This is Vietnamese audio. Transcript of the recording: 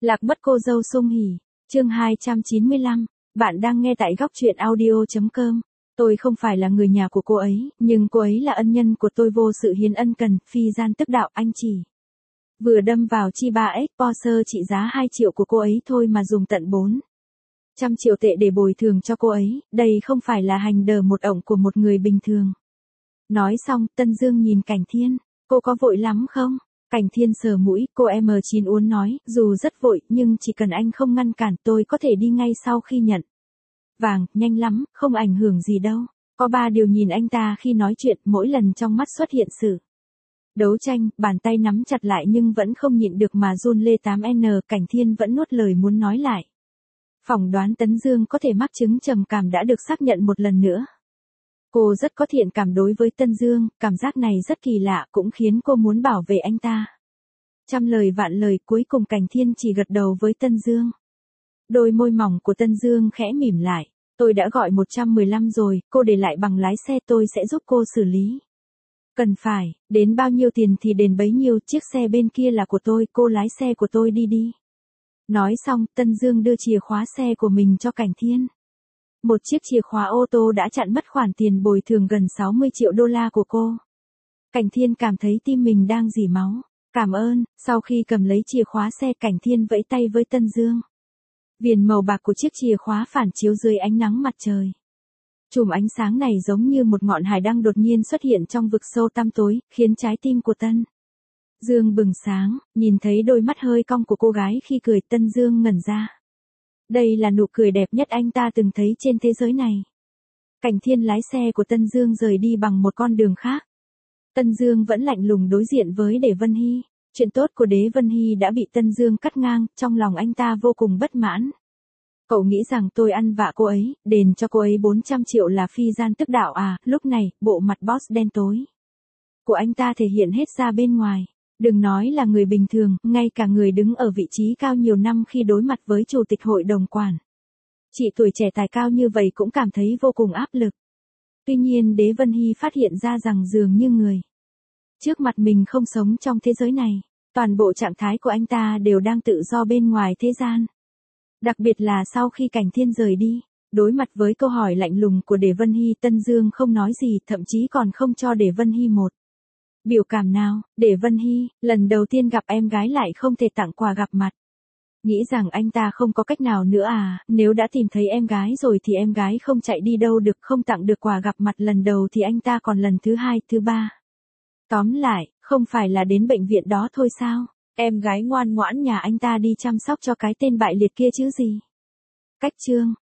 Lạc mất cô dâu Sung Hỉ, chương 295, bạn đang nghe tại góc truyện audio.com. Tôi không phải là người nhà của cô ấy, nhưng cô ấy là ân nhân của tôi vô sự hiến ân cần, phi gian tức đạo anh chỉ. Vừa đâm vào chi 3X Porsche trị giá 2 triệu của cô ấy thôi mà dùng tận 400 triệu tệ để bồi thường cho cô ấy, đây không phải là hành đờ một ổng của một người bình thường. Nói xong, Tân Dương nhìn Cảnh Thiên, cô có vội lắm không? Cảnh Thiên sờ mũi, cô M9 uốn nói, dù rất vội, nhưng chỉ cần anh không ngăn cản tôi có thể đi ngay sau khi nhận vàng, nhanh lắm, không ảnh hưởng gì đâu. Có 3 điều nhìn anh ta khi nói chuyện, mỗi lần trong mắt xuất hiện sự đấu tranh, bàn tay nắm chặt lại nhưng vẫn không nhịn được mà run lê 8N, Cảnh Thiên vẫn nuốt lời muốn nói lại. Phỏng đoán Tấn Dương có thể mắc chứng trầm cảm đã được xác nhận một lần nữa. Cô rất có thiện cảm đối với Tân Dương, cảm giác này rất kỳ lạ cũng khiến cô muốn bảo vệ anh ta. Trăm lời vạn lời cuối cùng Cảnh Thiên chỉ gật đầu với Tân Dương. Đôi môi mỏng của Tân Dương khẽ mỉm lại. Tôi đã gọi 115 rồi, cô để lại bằng lái xe tôi sẽ giúp cô xử lý. Cần phải, đến bao nhiêu tiền thì đền bấy nhiêu, chiếc xe bên kia là của tôi, cô lái xe của tôi đi. Nói xong, Tân Dương đưa chìa khóa xe của mình cho Cảnh Thiên. Một chiếc chìa khóa ô tô đã chặn mất khoản tiền bồi thường gần 60 triệu đô la của cô. Cảnh Thiên cảm thấy tim mình đang rỉ máu. Cảm ơn, sau khi cầm lấy chìa khóa xe Cảnh Thiên vẫy tay với Tân Dương. Viền màu bạc của chiếc chìa khóa phản chiếu dưới ánh nắng mặt trời. Chùm ánh sáng này giống như một ngọn hải đăng đột nhiên xuất hiện trong vực sâu tăm tối, khiến trái tim của Tân Dương bừng sáng, nhìn thấy đôi mắt hơi cong của cô gái khi cười Tân Dương ngẩn ra. Đây là nụ cười đẹp nhất anh ta từng thấy trên thế giới này. Cảnh Thiên lái xe của Tân Dương rời đi bằng một con đường khác. Tân Dương vẫn lạnh lùng đối diện với Đế Vân Hy. Chuyện tốt của Đế Vân Hy đã bị Tân Dương cắt ngang, trong lòng anh ta vô cùng bất mãn. Cậu nghĩ rằng tôi ăn vạ cô ấy, đền cho cô ấy 400 triệu là phi gian tức đạo à, lúc này, bộ mặt boss đen tối của anh ta thể hiện hết ra bên ngoài. Đừng nói là người bình thường, ngay cả người đứng ở vị trí cao nhiều năm khi đối mặt với chủ tịch hội đồng quản trị tuổi trẻ tài cao như vậy cũng cảm thấy vô cùng áp lực. Tuy nhiên Đế Vân Hy phát hiện ra rằng dường như người trước mặt mình không sống trong thế giới này, toàn bộ trạng thái của anh ta đều đang tự do bên ngoài thế gian. Đặc biệt là sau khi Cảnh Thiên rời đi, đối mặt với câu hỏi lạnh lùng của Đế Vân Hy, Tân Dương không nói gì, thậm chí còn không cho Đế Vân Hy một biểu cảm nào. Đế Vân Hy, lần đầu tiên gặp em gái lại không thể tặng quà gặp mặt. Nghĩ rằng anh ta không có cách nào nữa à, nếu đã tìm thấy em gái rồi thì em gái không chạy đi đâu được, không tặng được quà gặp mặt lần đầu thì anh ta còn lần thứ 2, thứ 3. Tóm lại, không phải là đến bệnh viện đó thôi sao? Em gái ngoan ngoãn nhà anh ta đi chăm sóc cho cái tên bại liệt kia chứ gì. Cách chương